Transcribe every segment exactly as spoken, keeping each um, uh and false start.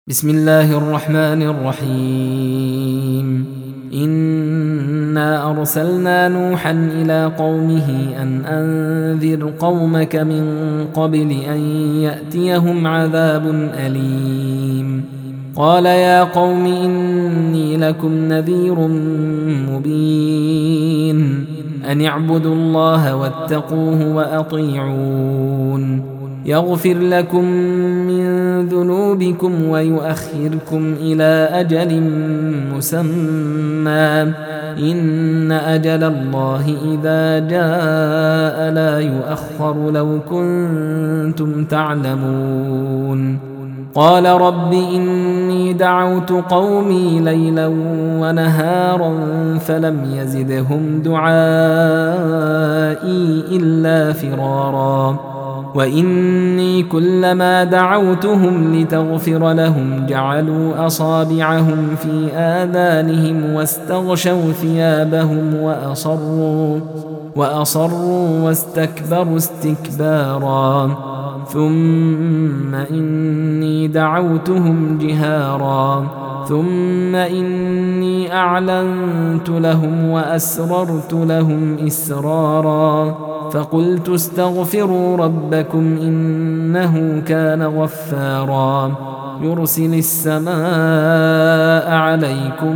بسم الله الرحمن الرحيم إنا أرسلنا نوحا إلى قومه أن أنذر قومك من قبل أن يأتيهم عذاب أليم قال يا قوم إني لكم نذير مبين أن اعبدوا الله واتقوه وأطيعون يغفر لكم من ذنوبكم ويؤخركم إلى أجل مسمى إن أجل الله إذا جاء لا يؤخر لو كنتم تعلمون قال رب إني دعوت قومي ليلا ونهارا فلم يزدهم دعائي إلا فرارا وإني كلما دعوتهم لتغفر لهم جعلوا أصابعهم في آذانهم واستغشوا ثيابهم وأصروا وأصروا واستكبروا استكبارا ثم إني دعوتهم جهارا ثم إني أعلنت لهم وأسررت لهم إسرارا فقلت استغفروا ربكم إنه كان غفارا يرسل السماء عليكم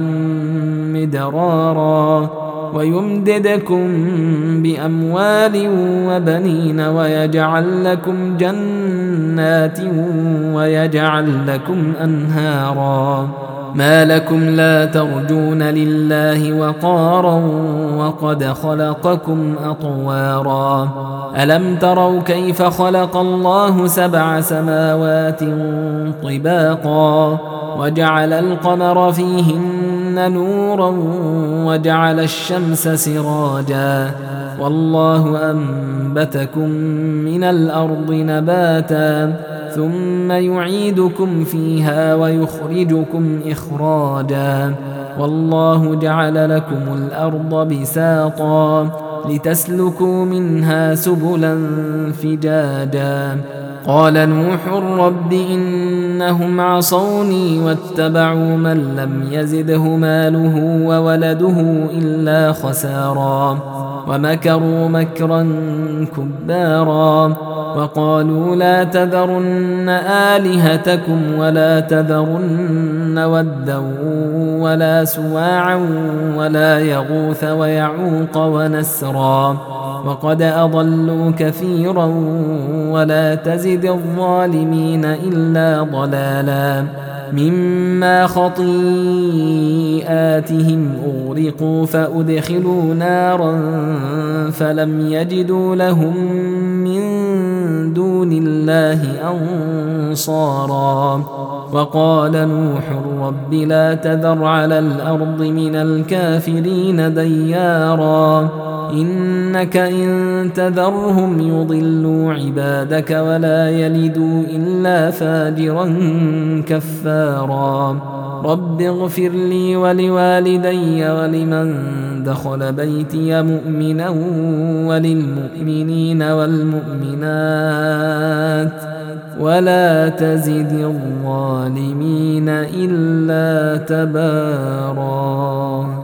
مدرارا ويمددكم بأموال وبنين ويجعل لكم جنات ويجعل لكم أنهارا ما لكم لا ترجون لله وقارا وقد خلقكم أطوارا ألم تروا كيف خلق الله سبع سماوات طباقا وجعل القمر فيهن نورا وجعل الشمس سراجا والله أنبتكم من الأرض نباتا ثم يعيدكم فيها ويخرجكم إخراجا والله جعل لكم الأرض بساطا لتسلكوا منها سبلا فجاجا قال نوح رب إنهم عصوني واتبعوا من لم يزده ماله وولده إلا خسارا ومكروا مكرا كبارا وقالوا لا تذرن آلهتكم ولا تذرن ودا ولا سواعا ولا يغوث ويعوق ونسرا وقد أضلوا كثيرا ولا تزد الظالمين إلا ضلالا مما خطيئاتهم أغرقوا فأدخلوا نارا فلم يجدوا لهم من دون الله أنصارا وقال نوح رب لا تذر على الأرض من الكافرين ديارا إنك إن تذرهم يضلوا عبادك ولا يلدوا إلا فاجرا كفارا رب اغفر لي ولوالدي ولمن دخل بيتي مؤمنا وللمؤمنين والمؤمنات ولا تزد الظالمين إلا تبارا.